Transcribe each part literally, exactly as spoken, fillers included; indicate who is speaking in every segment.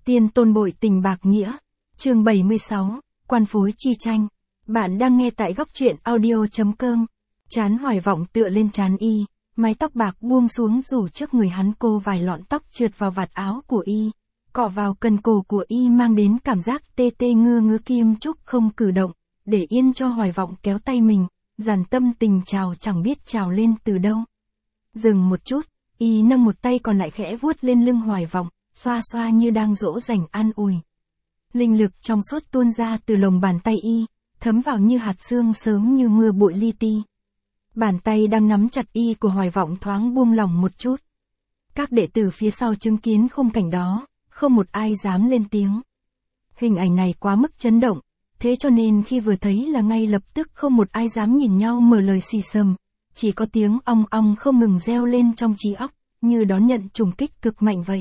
Speaker 1: Tiên tôn bội tình bạc nghĩa. Chương bảy mươi sáu, Quan phối chi tranh. Bạn đang nghe tại góc truyện audio.com. Trán Hoài Vọng tựa lên trán y, mái tóc bạc buông xuống rủ trước người hắn, cô vài lọn tóc trượt vào vạt áo của y, cọ vào cần cổ của y mang đến cảm giác tê tê ngơ ngứa. Kim Trúc không cử động, để yên cho Hoài Vọng kéo tay mình, dàn tâm tình trào chẳng biết trào lên từ đâu. Dừng một chút, y nâng một tay còn lại khẽ vuốt lên lưng Hoài Vọng, xoa xoa như đang dỗ dành an ủi. Linh lực trong suốt tuôn ra từ lồng bàn tay y, thấm vào như hạt sương sớm như mưa bụi li ti. Bàn tay đang nắm chặt y của Hoài Vọng thoáng buông lỏng một chút. Các đệ tử phía sau chứng kiến khung cảnh đó, không một ai dám lên tiếng. Hình ảnh này quá mức chấn động, thế cho nên khi vừa thấy là ngay lập tức không một ai dám nhìn nhau mở lời xì xầm, chỉ có tiếng ong ong không ngừng reo lên trong trí óc, như đón nhận trùng kích cực mạnh vậy.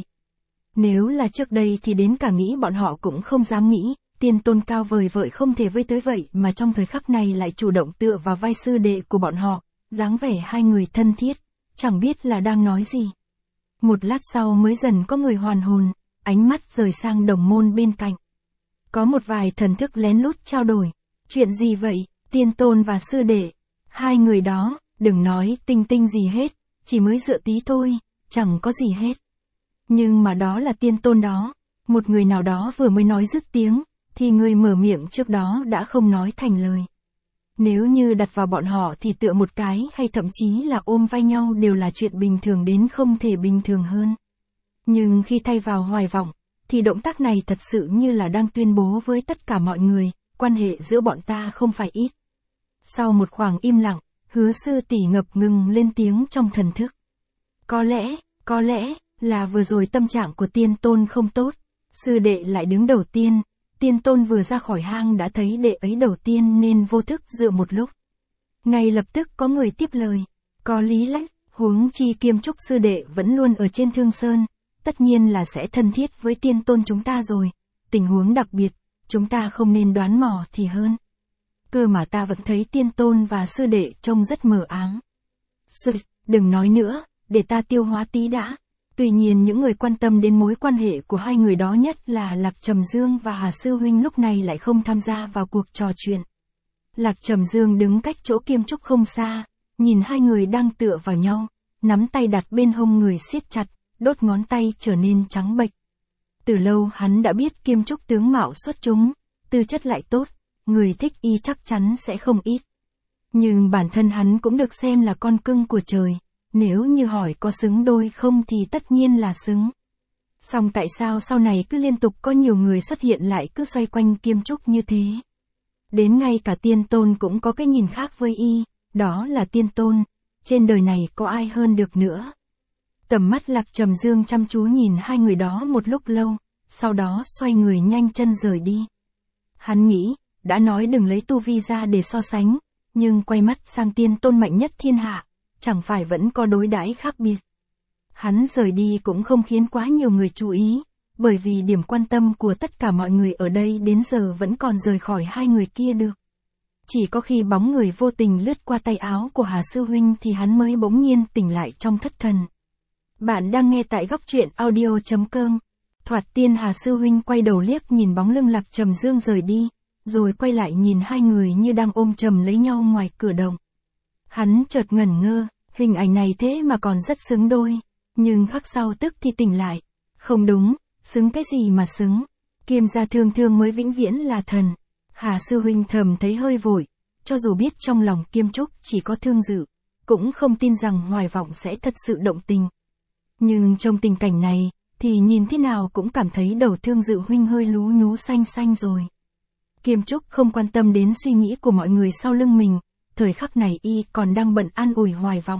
Speaker 1: Nếu là trước đây thì đến cả nghĩ bọn họ cũng không dám nghĩ, tiên tôn cao vời vợi không thể với tới vậy mà trong thời khắc này lại chủ động tựa vào vai sư đệ của bọn họ, dáng vẻ hai người thân thiết, chẳng biết là đang nói gì. Một lát sau mới dần có người hoàn hồn, ánh mắt rời sang đồng môn bên cạnh. Có một vài thần thức lén lút trao đổi, chuyện gì vậy, tiên tôn và sư đệ, hai người đó, đừng nói tinh tinh gì hết, chỉ mới dựa tí thôi, chẳng có gì hết. Nhưng mà đó là tiên tôn đó, một người nào đó vừa mới nói dứt tiếng, thì người mở miệng trước đó đã không nói thành lời. Nếu như đặt vào bọn họ thì tựa một cái hay thậm chí là ôm vai nhau đều là chuyện bình thường đến không thể bình thường hơn. Nhưng khi thay vào Hoài Vọng, thì động tác này thật sự như là đang tuyên bố với tất cả mọi người, quan hệ giữa bọn ta không phải ít. Sau một khoảng im lặng, Hứa sư tỷ ngập ngừng lên tiếng trong thần thức. Có lẽ, có lẽ, là vừa rồi tâm trạng của tiên tôn không tốt, sư đệ lại đứng đầu tiên, tiên tôn vừa ra khỏi hang đã thấy đệ ấy đầu tiên nên vô thức dựa một lúc. Ngay lập tức có người tiếp lời, có lý lắm, huống chi Kim Trúc sư đệ vẫn luôn ở trên Thương Sơn, tất nhiên là sẽ thân thiết với tiên tôn chúng ta rồi, tình huống đặc biệt, chúng ta không nên đoán mò thì hơn. Cơ mà ta vẫn thấy tiên tôn và sư đệ trông rất mờ ám. Sư, đừng nói nữa, để ta tiêu hóa tí đã. Tuy nhiên những người quan tâm đến mối quan hệ của hai người đó nhất là Lạc Trầm Dương và Hà Sư Huynh lúc này lại không tham gia vào cuộc trò chuyện. Lạc Trầm Dương đứng cách chỗ Kim Trúc không xa, nhìn hai người đang tựa vào nhau, nắm tay đặt bên hông người siết chặt, đốt ngón tay trở nên trắng bệch. Từ lâu hắn đã biết Kim Trúc tướng mạo xuất chúng, tư chất lại tốt, người thích y chắc chắn sẽ không ít. Nhưng bản thân hắn cũng được xem là con cưng của trời. Nếu như hỏi có xứng đôi không thì tất nhiên là xứng. Song tại sao sau này cứ liên tục có nhiều người xuất hiện lại cứ xoay quanh Kim Trúc như thế? Đến ngay cả tiên tôn cũng có cái nhìn khác với y, đó là tiên tôn, trên đời này có ai hơn được nữa. Tầm mắt Lạc Trầm Dương chăm chú nhìn hai người đó một lúc lâu, sau đó xoay người nhanh chân rời đi. Hắn nghĩ, đã nói đừng lấy tu vi ra để so sánh, nhưng quay mắt sang tiên tôn mạnh nhất thiên hạ. Chẳng phải vẫn có đối đãi khác biệt. Hắn rời đi cũng không khiến quá nhiều người chú ý, bởi vì điểm quan tâm của tất cả mọi người ở đây đến giờ vẫn còn rời khỏi hai người kia được. Chỉ có khi bóng người vô tình lướt qua tay áo của Hà Sư Huynh thì hắn mới bỗng nhiên tỉnh lại trong thất thần. Bạn đang nghe tại góc truyện audio.com. Thoạt tiên Hà Sư Huynh quay đầu liếc nhìn bóng lưng Lạc Trầm Dương rời đi, rồi quay lại nhìn hai người như đang ôm chầm lấy nhau ngoài cửa động. Hắn chợt ngẩn ngơ. Hình ảnh này thế mà còn rất xứng đôi, nhưng khắc sau tức thì tỉnh lại. Không đúng, xứng cái gì mà xứng, Kim gia Thương Thương mới vĩnh viễn là thần. Hà Sư Huynh thầm thấy hơi vội, cho dù biết trong lòng Kim Trúc chỉ có thương dự, cũng không tin rằng Hoài Vọng sẽ thật sự động tình. Nhưng trong tình cảnh này, thì nhìn thế nào cũng cảm thấy đầu Thương Dự huynh hơi lú nhú xanh xanh rồi. Kim Trúc không quan tâm đến suy nghĩ của mọi người sau lưng mình. Thời khắc này y còn đang bận an ủi Hoài Vọng.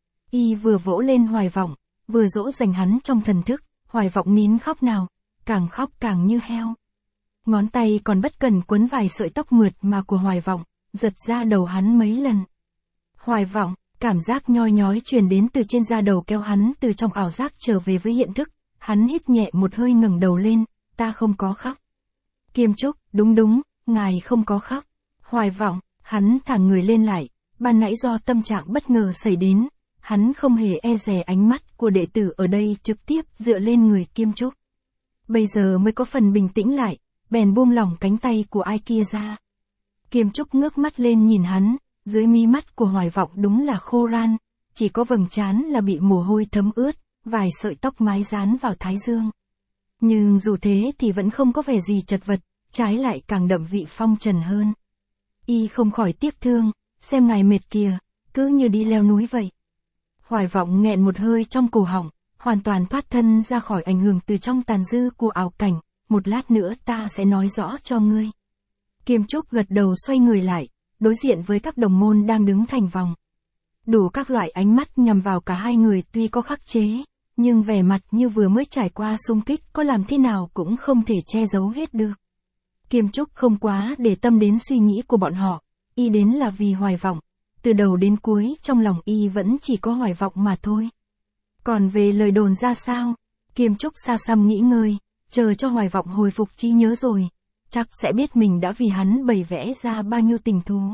Speaker 1: Y vừa vỗ lên Hoài Vọng, vừa dỗ dành hắn trong thần thức, Hoài Vọng nín khóc nào, càng khóc càng như heo. Ngón tay còn bất cần quấn vài sợi tóc mượt mà của Hoài Vọng, giật ra đầu hắn mấy lần. Hoài Vọng, cảm giác nhoi nhói truyền đến từ trên da đầu kéo hắn từ trong ảo giác trở về với hiện thức, hắn hít nhẹ một hơi ngẩng đầu lên, ta không có khóc. Kim Trúc, đúng đúng, ngài không có khóc. Hoài Vọng, hắn thẳng người lên lại, ban nãy do tâm trạng bất ngờ xảy đến, hắn không hề e dè ánh mắt của đệ tử ở đây trực tiếp dựa lên người Kim Trúc. bây giờ mới có phần bình tĩnh lại, bèn buông lỏng cánh tay của ai kia ra. Kiêm Trúc ngước mắt lên nhìn hắn, dưới mí mắt của Hoài Vọng đúng là khô ran, chỉ có vầng trán là bị mồ hôi thấm ướt, vài sợi tóc mái dán vào thái dương. Nhưng dù thế thì vẫn không có vẻ gì chật vật, trái lại càng đậm vị phong trần hơn. Y không khỏi tiếc thương, xem ngài mệt kìa, cứ như đi leo núi vậy. Hoài Vọng nghẹn một hơi trong cổ họng, hoàn toàn thoát thân ra khỏi ảnh hưởng từ trong tàn dư của ảo cảnh, một lát nữa ta sẽ nói rõ cho ngươi. Kiêm Trúc gật đầu xoay người lại, đối diện với các đồng môn đang đứng thành vòng. Đủ các loại ánh mắt nhằm vào cả hai người tuy có khắc chế, nhưng vẻ mặt như vừa mới trải qua xung kích có làm thế nào cũng không thể che giấu hết được. Kiêm Trúc không quá để tâm đến suy nghĩ của bọn họ, y đến là vì Hoài Vọng, từ đầu đến cuối trong lòng y vẫn chỉ có Hoài Vọng mà thôi. Còn về lời đồn ra sao, Kiêm Trúc xa xăm nghĩ ngơi, chờ cho Hoài Vọng hồi phục trí nhớ rồi, chắc sẽ biết mình đã vì hắn bày vẽ ra bao nhiêu tình thú.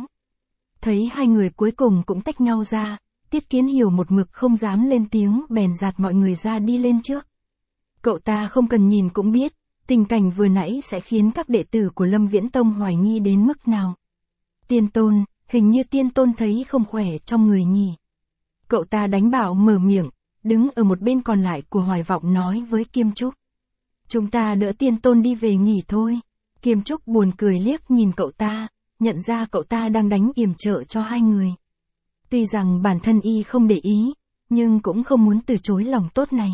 Speaker 1: Thấy hai người cuối cùng cũng tách nhau ra, Tiết Kiến Hiểu một mực không dám lên tiếng bèn dạt mọi người ra đi lên trước. Cậu ta không cần nhìn cũng biết, tình cảnh vừa nãy sẽ khiến các đệ tử của Lâm Viễn Tông hoài nghi đến mức nào. Tiên Tôn, hình như Tiên Tôn thấy không khỏe trong người nhỉ. Cậu ta đánh bảo mở miệng, đứng ở một bên còn lại của Hoài Vọng nói với Kiêm Trúc. Chúng ta đỡ Tiên Tôn đi về nghỉ thôi. Kiêm Trúc buồn cười liếc nhìn cậu ta, nhận ra cậu ta đang đánh yểm trợ cho hai người. Tuy rằng bản thân y không để ý, nhưng cũng không muốn từ chối lòng tốt này.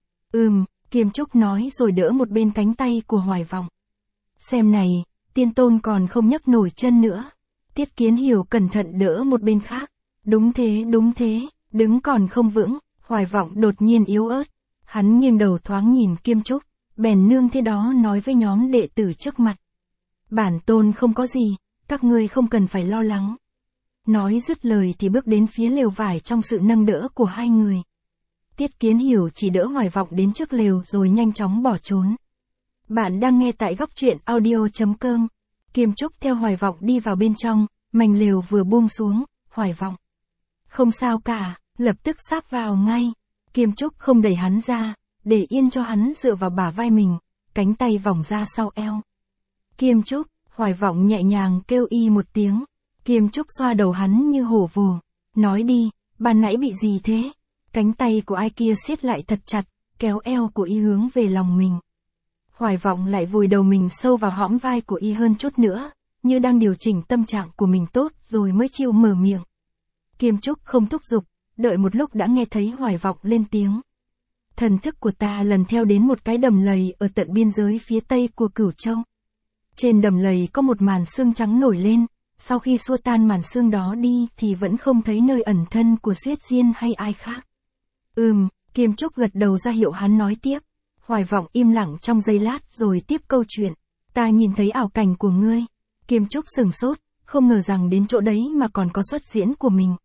Speaker 1: Ừm, Kiêm Trúc nói rồi đỡ một bên cánh tay của Hoài Vọng. Xem này, Tiên Tôn còn không nhấc nổi chân nữa. Tiết Kiến Hiểu cẩn thận đỡ một bên khác. Đúng thế, đúng thế, đứng còn không vững. Hoài Vọng đột nhiên yếu ớt. Hắn nghiêng đầu thoáng nhìn Kiêm Trúc, bèn nương thế đó nói với nhóm đệ tử trước mặt. Bản tôn không có gì, các ngươi không cần phải lo lắng. Nói dứt lời thì bước đến phía lều vải trong sự nâng đỡ của hai người. Tiết Kiến Hiểu chỉ đỡ Hoài Vọng đến trước lều rồi nhanh chóng bỏ trốn. Bạn đang nghe tại góc truyện audio chấm com. Kiêm Trúc theo Hoài Vọng đi vào bên trong, mành lều vừa buông xuống, Hoài Vọng. Không sao cả, lập tức sáp vào ngay. Kiêm Trúc không đẩy hắn ra, để yên cho hắn dựa vào bả vai mình, cánh tay vòng ra sau eo. Kiêm Trúc, Hoài Vọng nhẹ nhàng kêu y một tiếng. Kiêm Trúc xoa đầu hắn như hổ vồ. Nói đi, ban nãy bị gì thế? Cánh tay của ai kia siết lại thật chặt, kéo eo của y hướng về lòng mình. Hoài Vọng lại vùi đầu mình sâu vào hõm vai của y hơn chút nữa, như đang điều chỉnh tâm trạng của mình tốt rồi mới chịu mở miệng. Kiêm Trúc không thúc giục, đợi một lúc đã nghe thấy Hoài Vọng lên tiếng. Thần thức của ta lần theo đến một cái đầm lầy ở tận biên giới phía tây của Cửu Châu. Trên đầm lầy có một màn sương trắng nổi lên, sau khi xua tan màn sương đó đi thì vẫn không thấy nơi ẩn thân của Xuyết Diên hay ai khác. Ừm, Kiêm Trúc gật đầu ra hiệu hắn nói tiếp. Hoài Vọng im lặng trong giây lát rồi tiếp câu chuyện. Ta nhìn thấy ảo cảnh của ngươi. Kiêm Trúc sừng sốt, không ngờ rằng đến chỗ đấy mà còn có xuất diễn của mình.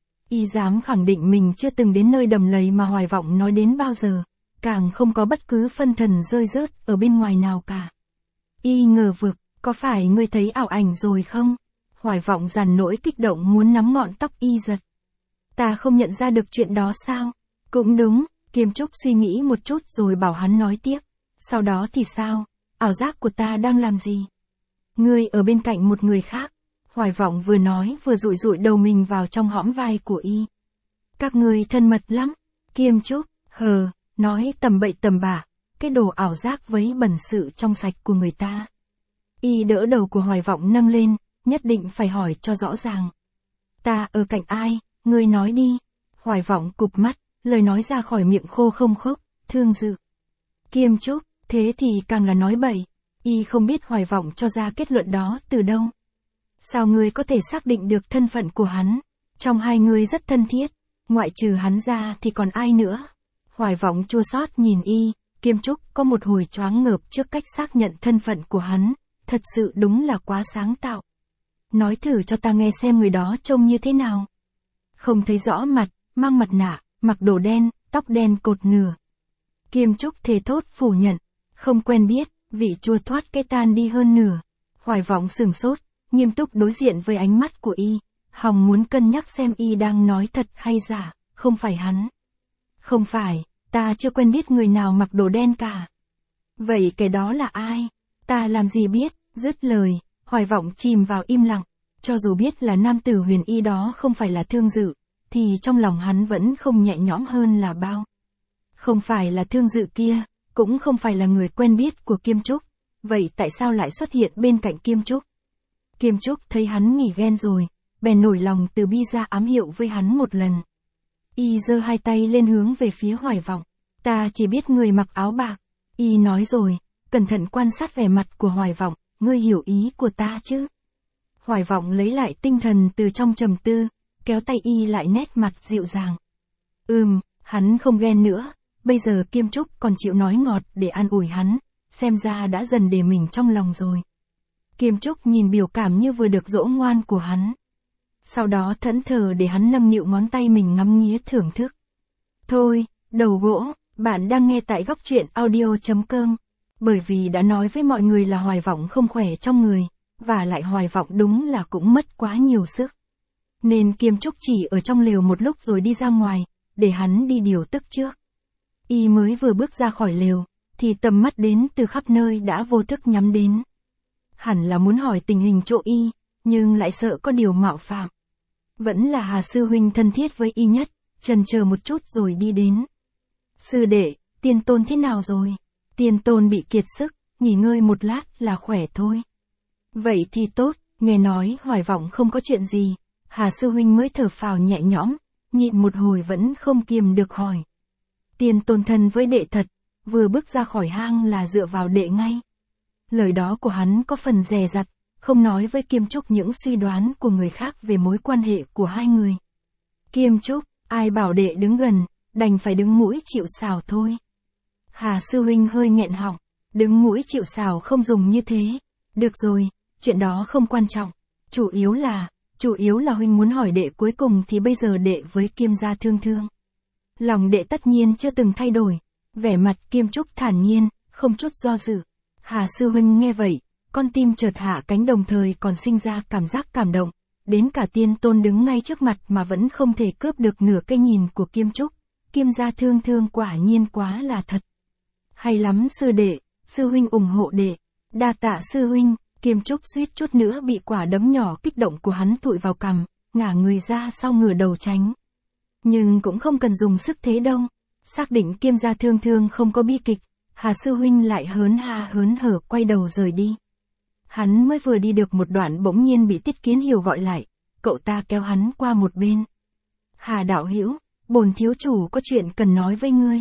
Speaker 1: Y dám khẳng định mình chưa từng đến nơi đầm lầy mà Hoài Vọng nói đến bao giờ, càng không có bất cứ phân thần rơi rớt ở bên ngoài nào cả. Y ngờ vực, có phải ngươi thấy ảo ảnh rồi không? Hoài Vọng dằn nỗi kích động muốn nắm ngọn tóc y giật. Ta không nhận ra được chuyện đó sao? Cũng đúng, Kiêm Trúc suy nghĩ một chút rồi bảo hắn nói tiếp. Sau đó thì sao? Ảo giác của ta đang làm gì? Ngươi ở bên cạnh một người khác. Hoài Vọng vừa nói vừa dụi dụi đầu mình vào trong hõm vai của y. Các ngươi thân mật lắm. Kiêm Trúc, hờ, nói tầm bậy tầm bạ, cái đồ ảo giác với bẩn sự trong sạch của người ta. Y đỡ đầu của Hoài Vọng nâng lên, nhất định phải hỏi cho rõ ràng. Ta ở cạnh ai, ngươi nói đi. Hoài Vọng cụp mắt, lời nói ra khỏi miệng khô không khốc, thương dự. Kiêm Trúc, thế thì càng là nói bậy. Y không biết Hoài Vọng cho ra kết luận đó từ đâu. Sao ngươi có thể xác định được thân phận của hắn? Trong hai người rất thân thiết, ngoại trừ hắn ra thì còn ai nữa? Hoài Vọng chua xót nhìn y, Kiêm Trúc có một hồi choáng ngợp trước cách xác nhận thân phận của hắn, thật sự đúng là quá sáng tạo. Nói thử cho ta nghe xem người đó trông như thế nào. Không thấy rõ mặt, mang mặt nạ, mặc đồ đen, tóc đen cột nửa. Kiêm Trúc thề thốt phủ nhận, không quen biết, vị chua thoát cái tan đi hơn nửa. Hoài Vọng sửng sốt, nghiêm túc đối diện với ánh mắt của y, hòng muốn cân nhắc xem y đang nói thật hay giả, không phải hắn. Không phải, ta chưa quen biết người nào mặc đồ đen cả. Vậy cái đó là ai? Ta làm gì biết, dứt lời, Hoài Vọng chìm vào im lặng. Cho dù biết là nam tử huyền y đó không phải là Thương Dự, thì trong lòng hắn vẫn không nhẹ nhõm hơn là bao. Không phải là Thương Dự kia, cũng không phải là người quen biết của Kiêm Trúc, vậy tại sao lại xuất hiện bên cạnh Kiêm Trúc? Kiêm Trúc thấy hắn nghỉ ghen rồi, bèn nổi lòng từ bi ra ám hiệu với hắn một lần. Y giơ hai tay lên hướng về phía Hoài Vọng. Ta chỉ biết người mặc áo bạc. Y nói rồi, cẩn thận quan sát vẻ mặt của Hoài Vọng, ngươi hiểu ý của ta chứ? Hoài Vọng lấy lại tinh thần từ trong trầm tư, kéo tay Y lại nét mặt dịu dàng. Ừm, hắn không ghen nữa, bây giờ Kiêm Trúc còn chịu nói ngọt để an ủi hắn, xem ra đã dần để mình trong lòng rồi. Kiêm Trúc nhìn biểu cảm như vừa được dỗ ngoan của hắn. Sau đó thẫn thờ để hắn nâng niu ngón tay mình ngắm nghía thưởng thức. Thôi, đầu gỗ, bạn đang nghe tại góc truyện audio chấm com. Bởi vì đã nói với mọi người là Hoài Vọng không khỏe trong người, và lại Hoài Vọng đúng là cũng mất quá nhiều sức. Nên Kiêm Trúc chỉ ở trong lều một lúc rồi đi ra ngoài, để hắn đi điều tức trước. Y mới vừa bước ra khỏi lều, thì tầm mắt đến từ khắp nơi đã vô thức nhắm đến. Hẳn là muốn hỏi tình hình chỗ Y, nhưng lại sợ có điều mạo phạm. Vẫn là Hà sư huynh thân thiết với Y nhất, chần chờ một chút rồi đi đến. Sư đệ, Tiên Tôn thế nào rồi? Tiên Tôn bị kiệt sức, nghỉ ngơi một lát là khỏe thôi. Vậy thì tốt, nghe nói Hoài Vọng không có chuyện gì, Hà sư huynh mới thở phào nhẹ nhõm, nhịn một hồi vẫn không kiềm được hỏi. Tiên Tôn thân với đệ thật, vừa bước ra khỏi hang là dựa vào đệ ngay. Lời đó của hắn có phần dè dặt, không nói với Kiêm Trúc những suy đoán của người khác về mối quan hệ của hai người. Kiêm Trúc, ai bảo đệ đứng gần, đành phải đứng mũi chịu sào thôi. Hà sư huynh hơi nghẹn họng, đứng mũi chịu sào không dùng như thế. Được rồi, chuyện đó không quan trọng. Chủ yếu là, chủ yếu là huynh muốn hỏi đệ cuối cùng thì bây giờ đệ với Kiêm gia Thương Thương. Lòng đệ tất nhiên chưa từng thay đổi, vẻ mặt Kiêm Trúc thản nhiên, không chút do dự. Hà sư huynh nghe vậy, con tim chợt hạ cánh đồng thời còn sinh ra cảm giác cảm động, đến cả Tiên Tôn đứng ngay trước mặt mà vẫn không thể cướp được nửa cái nhìn của Kiêm Trúc. Kiêm gia Thương Thương quả nhiên quá là thật. Hay lắm sư đệ, sư huynh ủng hộ đệ. Đa tạ sư huynh. Kiêm Trúc suýt chút nữa bị quả đấm nhỏ kích động của hắn thụi vào cằm, ngả người ra sau ngửa đầu tránh. Nhưng cũng không cần dùng sức thế đâu. Xác định Kiêm gia Thương Thương không có bi kịch, Hà sư huynh lại hớn ha hớn hở quay đầu rời đi. Hắn mới vừa đi được một đoạn bỗng nhiên bị Tiết Kiến Hiểu gọi lại, cậu ta kéo hắn qua một bên. Hà đạo hữu, bổn thiếu chủ có chuyện cần nói với ngươi.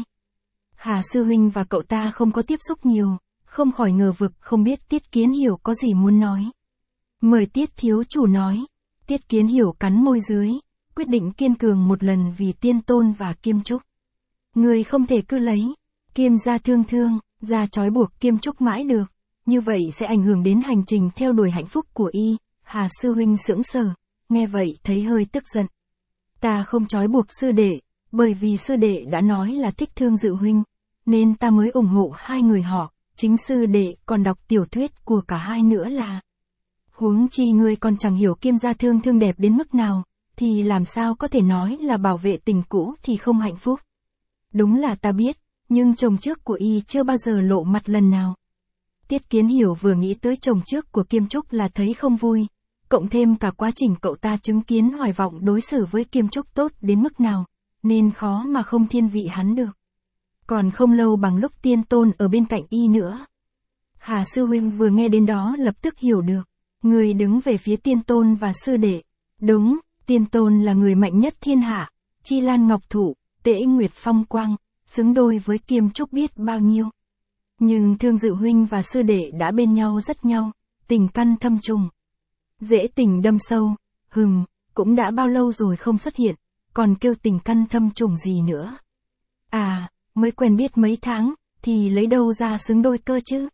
Speaker 1: Hà sư huynh và cậu ta không có tiếp xúc nhiều, không khỏi ngờ vực không biết Tiết Kiến Hiểu có gì muốn nói. Mời Tiết thiếu chủ nói. Tiết Kiến Hiểu cắn môi dưới, quyết định kiên cường một lần vì Tiên Tôn và Kiêm Trúc. Ngươi không thể cứ lấy Kiêm gia Thương Thương ra trói buộc Kiêm Trúc mãi được, như vậy sẽ ảnh hưởng đến hành trình theo đuổi hạnh phúc của y. Hà sư huynh sững sờ, nghe vậy thấy hơi tức giận. Ta không trói buộc sư đệ, bởi vì sư đệ đã nói là thích Thương Dự huynh, nên ta mới ủng hộ hai người họ. Chính sư đệ còn đọc tiểu thuyết của cả hai nữa là. Huống chi ngươi còn chẳng hiểu Kiêm gia Thương Thương đẹp đến mức nào, thì làm sao có thể nói là bảo vệ tình cũ thì không hạnh phúc. Đúng là ta biết, nhưng chồng trước của y chưa bao giờ lộ mặt lần nào. Tiết Kiến Hiểu vừa nghĩ tới chồng trước của Kiêm Trúc là thấy không vui, cộng thêm cả quá trình cậu ta chứng kiến Hoài Vọng đối xử với Kiêm Trúc tốt đến mức nào, nên khó mà không thiên vị hắn được. Còn không lâu bằng lúc Tiên Tôn ở bên cạnh y nữa. Hà sư huynh vừa nghe đến đó lập tức hiểu được. Người đứng về phía Tiên Tôn và sư đệ. Đúng, Tiên Tôn là người mạnh nhất thiên hạ. Chi Lan Ngọc Thụ, Tễ Nguyệt Phong Quang, xứng đôi với Kiêm Trúc biết bao nhiêu. Nhưng Thương Dự huynh và sư đệ đã bên nhau rất nhau, tình căn thâm trùng. Dễ tình đâm sâu, hừm, cũng đã bao lâu rồi không xuất hiện, còn kêu tình căn thâm trùng gì nữa. À, mới quen biết mấy tháng, thì lấy đâu ra xứng đôi cơ chứ?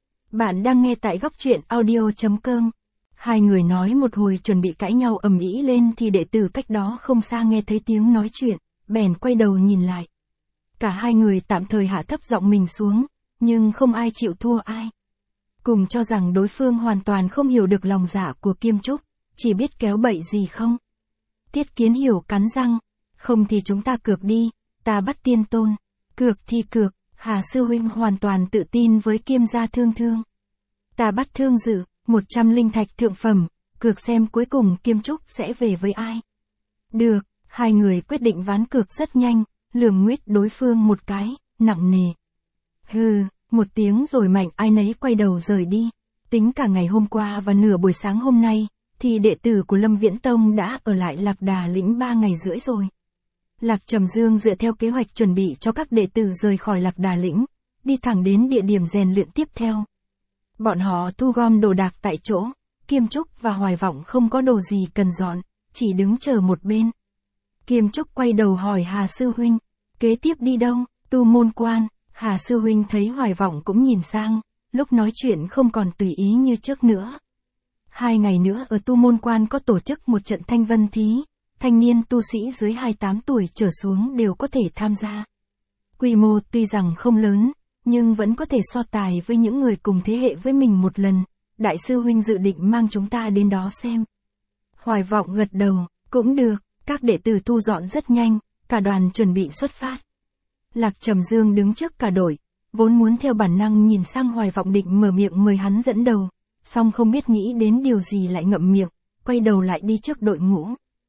Speaker 1: Bạn đang nghe tại góc truyện audio chấm com. Hai người nói một hồi chuẩn bị cãi nhau ầm ĩ lên thì đệ tử cách đó không xa nghe thấy tiếng nói chuyện, bèn quay đầu nhìn lại. Cả hai người tạm thời hạ thấp giọng mình xuống, nhưng không ai chịu thua ai. Cùng cho rằng đối phương hoàn toàn không hiểu được lòng dạ của Kiêm Trúc, chỉ biết kéo bậy gì không. Tiết Kiến Hiểu cắn răng, không thì chúng ta cược đi, ta bắt Tiên Tôn. Cược thì cược, Hà sư huynh hoàn toàn tự tin với Kiêm gia Thương Thương. Ta bắt Thương Dự, một trăm linh thạch thượng phẩm, cược xem cuối cùng Kiêm Trúc sẽ về với ai. Được, hai người quyết định ván cược rất nhanh, lườm nguyết đối phương một cái, nặng nề. Hừ, một tiếng rồi mạnh ai nấy quay đầu rời đi. Tính cả ngày hôm qua và nửa buổi sáng hôm nay, thì đệ tử của Lâm Viễn Tông đã ở lại Lạc Đà Lĩnh ba ngày rưỡi rồi. Lạc Trầm Dương dựa theo kế hoạch chuẩn bị cho các đệ tử rời khỏi Lạc Đà Lĩnh, đi thẳng đến địa điểm rèn luyện tiếp theo. Bọn họ thu gom đồ đạc tại chỗ, Kiêm Trúc và Hoài Vọng không có đồ gì cần dọn, chỉ đứng chờ một bên. Kiêm Trúc quay đầu hỏi Hà sư huynh, kế tiếp đi đâu? Tu Môn Quan. Hà sư huynh thấy Hoài Vọng cũng nhìn sang, lúc nói chuyện không còn tùy ý như trước nữa. Hai ngày nữa ở Tu Môn Quan có tổ chức một trận thanh vân thí, thanh niên tu sĩ dưới hai mươi tám tuổi trở xuống đều có thể tham gia. Quy mô tuy rằng không lớn, nhưng vẫn có thể so tài với những người cùng thế hệ với mình một lần. Đại sư huynh dự định mang chúng ta đến đó xem. Hoài Vọng gật đầu, cũng được, các đệ tử thu dọn rất nhanh, cả đoàn chuẩn bị xuất phát. Lạc Trầm Dương đứng trước cả đội, vốn muốn theo bản năng nhìn sang Hoài Vọng định mở miệng mời hắn dẫn đầu, song không biết nghĩ đến điều gì lại ngậm miệng, quay đầu lại đi trước đội ngũ.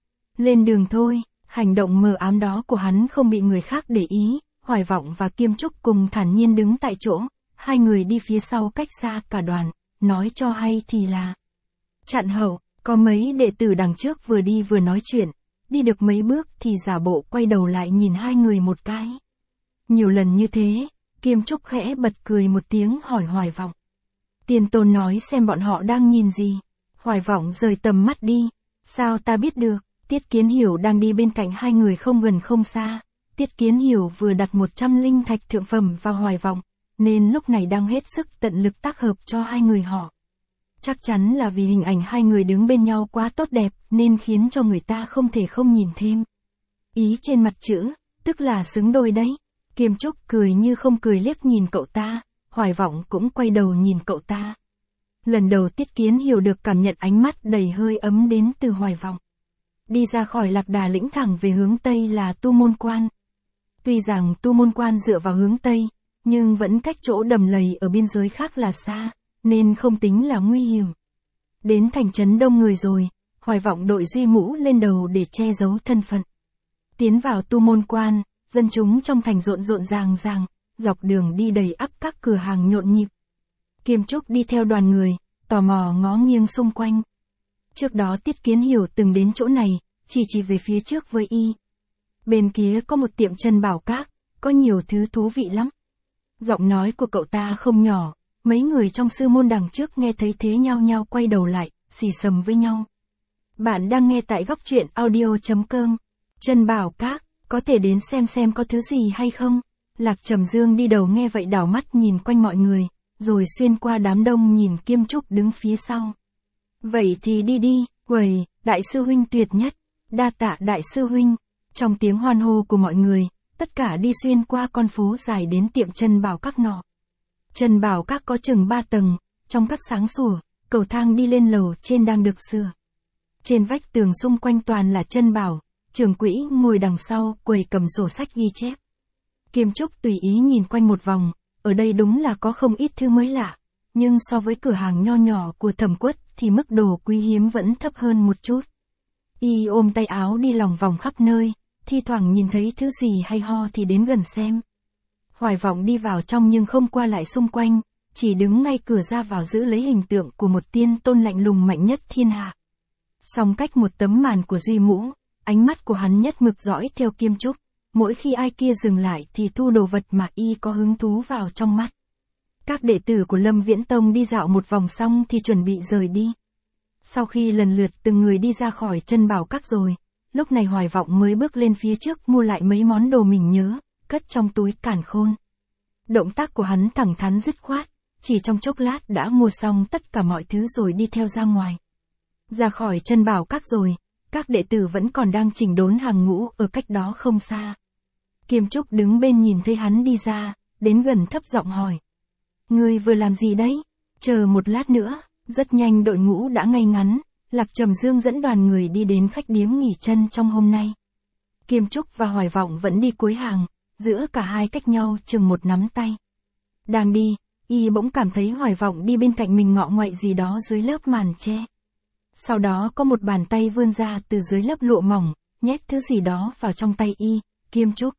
Speaker 1: Lên đường thôi, hành động mờ ám đó của hắn không bị người khác để ý, Hoài Vọng và Kiêm Trúc cùng thản nhiên đứng tại chỗ, hai người đi phía sau cách xa cả đoàn, nói cho hay thì là chặn hậu, có mấy đệ tử đằng trước vừa đi vừa nói chuyện, đi được mấy bước thì giả bộ quay đầu lại nhìn hai người một cái. Nhiều lần như thế, Kiêm Trúc khẽ bật cười một tiếng hỏi Hoài Vọng. Tiền Tôn nói xem bọn họ đang nhìn gì. Hoài Vọng rời tầm mắt đi. Sao ta biết được, Tiết Kiến Hiểu đang đi bên cạnh hai người không gần không xa. Tiết Kiến Hiểu vừa đặt một trăm linh thạch thượng phẩm vào Hoài Vọng, nên lúc này đang hết sức tận lực tác hợp cho hai người họ. Chắc chắn là vì hình ảnh hai người đứng bên nhau quá tốt đẹp nên khiến cho người ta không thể không nhìn thêm. Ý trên mặt chữ, tức là xứng đôi đấy. Kiêm Trúc cười như không cười liếc nhìn cậu ta, Hoài Vọng cũng quay đầu nhìn cậu ta. Lần đầu Tiết Kiến Hiểu được cảm nhận ánh mắt đầy hơi ấm đến từ Hoài Vọng. Đi ra khỏi Lạc Đà Lĩnh thẳng về hướng Tây là Tu Môn Quan. Tuy rằng Tu Môn Quan dựa vào hướng Tây, nhưng vẫn cách chỗ đầm lầy ở biên giới khác là xa, nên không tính là nguy hiểm. Đến thành trấn đông người rồi, Hoài Vọng đội duy mũ lên đầu để che giấu thân phận. Tiến vào Tu Môn Quan, dân chúng trong thành rộn rộn ràng ràng, dọc đường đi đầy ắp các cửa hàng nhộn nhịp. Kiêm Trúc đi theo đoàn người, tò mò ngó nghiêng xung quanh. Trước đó Tiết Kiến Hiểu từng đến chỗ này, chỉ chỉ về phía trước với y. Bên kia có một tiệm chân bảo các, có nhiều thứ thú vị lắm. Giọng nói của cậu ta không nhỏ, mấy người trong sư môn đằng trước nghe thấy thế nhao nhao quay đầu lại, xì xầm với nhau. Bạn đang nghe tại góc truyện audio chấm com. Chân bảo các, có thể đến xem xem có thứ gì hay không? Lạc Trầm Dương đi đầu nghe vậy đảo mắt nhìn quanh mọi người, rồi xuyên qua đám đông nhìn Kiêm Trúc đứng phía sau. Vậy thì đi đi, quầy, đại sư huynh tuyệt nhất, đa tạ đại sư huynh. Trong tiếng hoan hô của mọi người, tất cả đi xuyên qua con phố dài đến tiệm chân bảo các nọ. Chân bảo các có chừng ba tầng, trong các sáng sủa, cầu thang đi lên lầu trên đang được sửa. Trên vách tường xung quanh toàn là chân bảo, trưởng quỹ ngồi đằng sau quầy cầm sổ sách ghi chép. Kiêm Trúc tùy ý nhìn quanh một vòng, ở đây đúng là có không ít thứ mới lạ, nhưng so với cửa hàng nho nhỏ của Thẩm Quất thì mức đồ quý hiếm vẫn thấp hơn một chút. Y ôm tay áo đi lòng vòng khắp nơi, thi thoảng nhìn thấy thứ gì hay ho thì đến gần xem. Hoài Vọng đi vào trong nhưng không qua lại xung quanh, chỉ đứng ngay cửa ra vào giữ lấy hình tượng của một tiên tôn lạnh lùng mạnh nhất thiên hạ. Song cách một tấm màn của duy mũ, ánh mắt của hắn nhất mực dõi theo Kiêm Trúc, mỗi khi ai kia dừng lại thì thu đồ vật mà y có hứng thú vào trong mắt. Các đệ tử của Lâm Viễn Tông đi dạo một vòng xong thì chuẩn bị rời đi. Sau khi lần lượt từng người đi ra khỏi chân bảo các rồi, lúc này Hoài Vọng mới bước lên phía trước mua lại mấy món đồ mình nhớ, cất trong túi càn khôn. Động tác của hắn thẳng thắn dứt khoát, chỉ trong chốc lát đã mua xong tất cả mọi thứ rồi đi theo ra ngoài. Ra khỏi chân bảo các rồi, các đệ tử vẫn còn đang chỉnh đốn hàng ngũ ở cách đó không xa. Kiêm Trúc đứng bên nhìn thấy hắn đi ra, đến gần thấp giọng hỏi. Ngươi vừa làm gì đấy? Chờ một lát nữa, rất nhanh đội ngũ đã ngay ngắn, Lạc Trầm Dương dẫn đoàn người đi đến khách điếm nghỉ chân trong hôm nay. Kiêm Trúc và Hoài Vọng vẫn đi cuối hàng, giữa cả hai cách nhau chừng một nắm tay. Đang đi, y bỗng cảm thấy Hoài Vọng đi bên cạnh mình ngọ nguậy gì đó dưới lớp màn che. Sau đó có một bàn tay vươn ra từ dưới lớp lụa mỏng, nhét thứ gì đó vào trong tay y, Kiêm Trúc.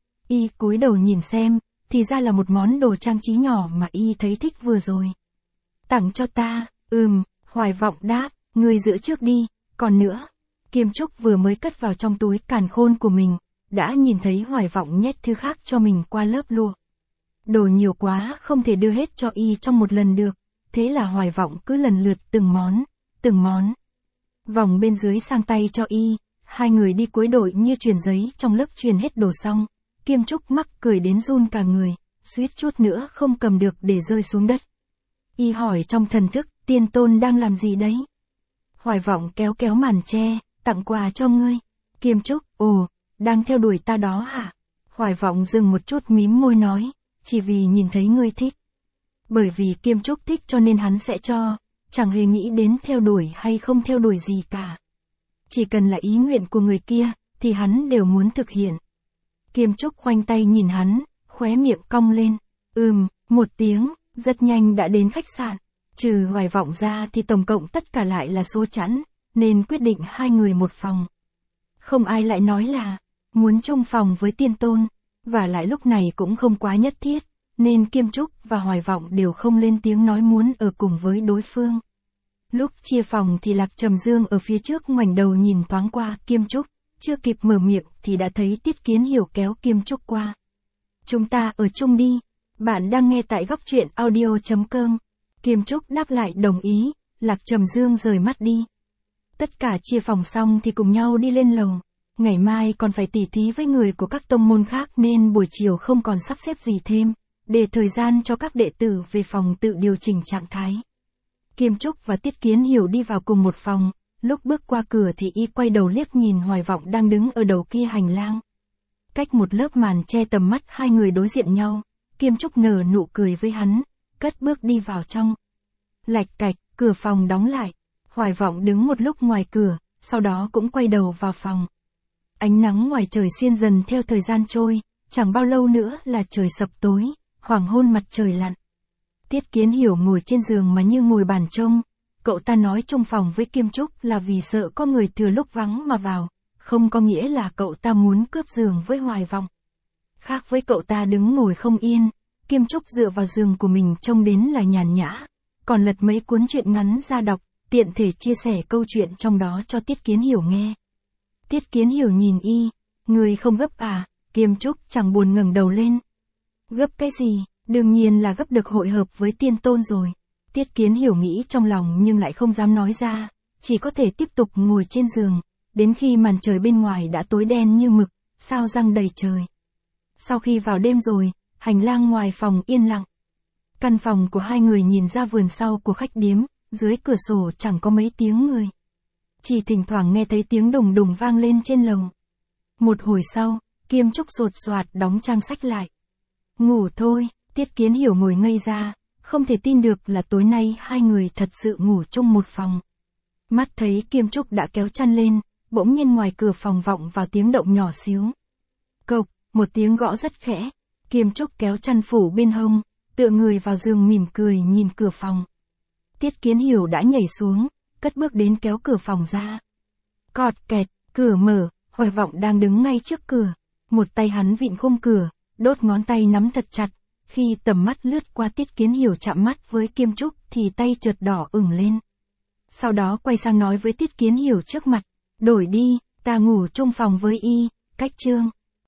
Speaker 1: Y cúi đầu nhìn xem, thì ra là một món đồ trang trí nhỏ mà y thấy thích vừa rồi. Tặng cho ta, ừm, Hoài Vọng đáp, ngươi giữ trước đi, còn nữa. Kiêm Trúc vừa mới cất vào trong túi càn khôn của mình, đã nhìn thấy Hoài Vọng nhét thứ khác cho mình qua lớp lụa. Đồ nhiều quá không thể đưa hết cho y trong một lần được, thế là Hoài Vọng cứ lần lượt từng món, từng món. Vòng bên dưới sang tay cho y, hai người đi cuối đội như truyền giấy trong lớp truyền hết đồ xong. Kiêm Trúc mắc cười đến run cả người, suýt chút nữa không cầm được để rơi xuống đất. Y hỏi trong thần thức, Tiên Tôn đang làm gì đấy? Hoài Vọng kéo kéo màn che, tặng quà cho ngươi. Kiêm Trúc, ồ, đang theo đuổi ta đó hả? Hoài Vọng dừng một chút mím môi nói, chỉ vì nhìn thấy ngươi thích. Bởi vì Kiêm Trúc thích cho nên hắn sẽ cho, chẳng hề nghĩ đến theo đuổi hay không theo đuổi gì cả. Chỉ cần là ý nguyện của người kia, thì hắn đều muốn thực hiện. Kiêm Trúc khoanh tay nhìn hắn, khóe miệng cong lên. Ừm, một tiếng, rất nhanh đã đến khách sạn. Trừ Hoài Vọng ra thì tổng cộng tất cả lại là số chẵn, nên quyết định hai người một phòng. Không ai lại nói là muốn chung phòng với Tiên Tôn, và lại lúc này cũng không quá nhất thiết, nên Kiêm Trúc và Hoài Vọng đều không lên tiếng nói muốn ở cùng với đối phương. Lúc chia phòng thì Lạc Trầm Dương ở phía trước ngoảnh đầu nhìn thoáng qua Kiêm Trúc, chưa kịp mở miệng thì đã thấy Tiết Kiến Hiểu kéo Kiêm Trúc qua. Chúng ta ở chung đi, bạn đang nghe tại góc truyện audio chấm com. Kiêm Trúc đáp lại đồng ý, Lạc Trầm Dương rời mắt đi. Tất cả chia phòng xong thì cùng nhau đi lên lầu. Ngày mai còn phải tỉ thí với người của các tông môn khác nên buổi chiều không còn sắp xếp gì thêm, để thời gian cho các đệ tử về phòng tự điều chỉnh trạng thái. Kiêm Trúc và Tiết Kiến Hiểu đi vào cùng một phòng, lúc bước qua cửa thì y quay đầu liếc nhìn Hoài Vọng đang đứng ở đầu kia hành lang. Cách một lớp màn che tầm mắt hai người đối diện nhau, Kiêm Trúc nở nụ cười với hắn, cất bước đi vào trong. Lạch cạch, cửa phòng đóng lại. Hoài Vọng đứng một lúc ngoài cửa, sau đó cũng quay đầu vào phòng. Ánh nắng ngoài trời xiên dần theo thời gian trôi, chẳng bao lâu nữa là trời sập tối, hoàng hôn mặt trời lặn. Tiết Kiến Hiểu ngồi trên giường mà như ngồi bàn trông, cậu ta nói chung phòng với Kiêm Trúc là vì sợ có người thừa lúc vắng mà vào, không có nghĩa là cậu ta muốn cướp giường với Hoài Vọng. Khác với cậu ta đứng ngồi không yên, Kiêm Trúc dựa vào giường của mình trông đến là nhàn nhã, còn lật mấy cuốn truyện ngắn ra đọc, tiện thể chia sẻ câu chuyện trong đó cho Tiết Kiến Hiểu nghe. Tiết Kiến Hiểu nhìn y, người không gấp à? Kiêm Trúc chẳng buồn ngẩng đầu lên. Gấp cái gì, đương nhiên là gấp được hội hợp với Tiên Tôn rồi. Tiết Kiến Hiểu nghĩ trong lòng nhưng lại không dám nói ra, chỉ có thể tiếp tục ngồi trên giường, đến khi màn trời bên ngoài đã tối đen như mực, sao răng đầy trời. Sau khi vào đêm rồi, hành lang ngoài phòng yên lặng. Căn phòng của hai người nhìn ra vườn sau của khách điếm, dưới cửa sổ chẳng có mấy tiếng người. Chỉ thỉnh thoảng nghe thấy tiếng đùng đùng vang lên trên lầu. Một hồi sau, Kiêm Trúc sột soạt đóng trang sách lại. Ngủ thôi, Tiết Kiến Hiểu ngồi ngây ra, không thể tin được là tối nay hai người thật sự ngủ chung một phòng. Mắt thấy Kiêm Trúc đã kéo chăn lên, bỗng nhiên ngoài cửa phòng vọng vào tiếng động nhỏ xíu. Cộc, một tiếng gõ rất khẽ, Kiêm Trúc kéo chăn phủ bên hông, tựa người vào giường mỉm cười nhìn cửa phòng. Tiết Kiến Hiểu đã nhảy xuống, cất bước đến kéo cửa phòng ra. Cọt kẹt, cửa mở, Hoài Vọng đang đứng ngay trước cửa. Một tay hắn vịn khung cửa, đốt ngón tay nắm thật chặt. Khi tầm mắt lướt qua Tiết Kiến Hiểu chạm mắt với Kiêm Trúc thì tay chợt đỏ ửng lên. Sau đó quay sang nói với Tiết Kiến Hiểu trước mặt. Đổi đi, ta ngủ chung phòng với y, cách chương.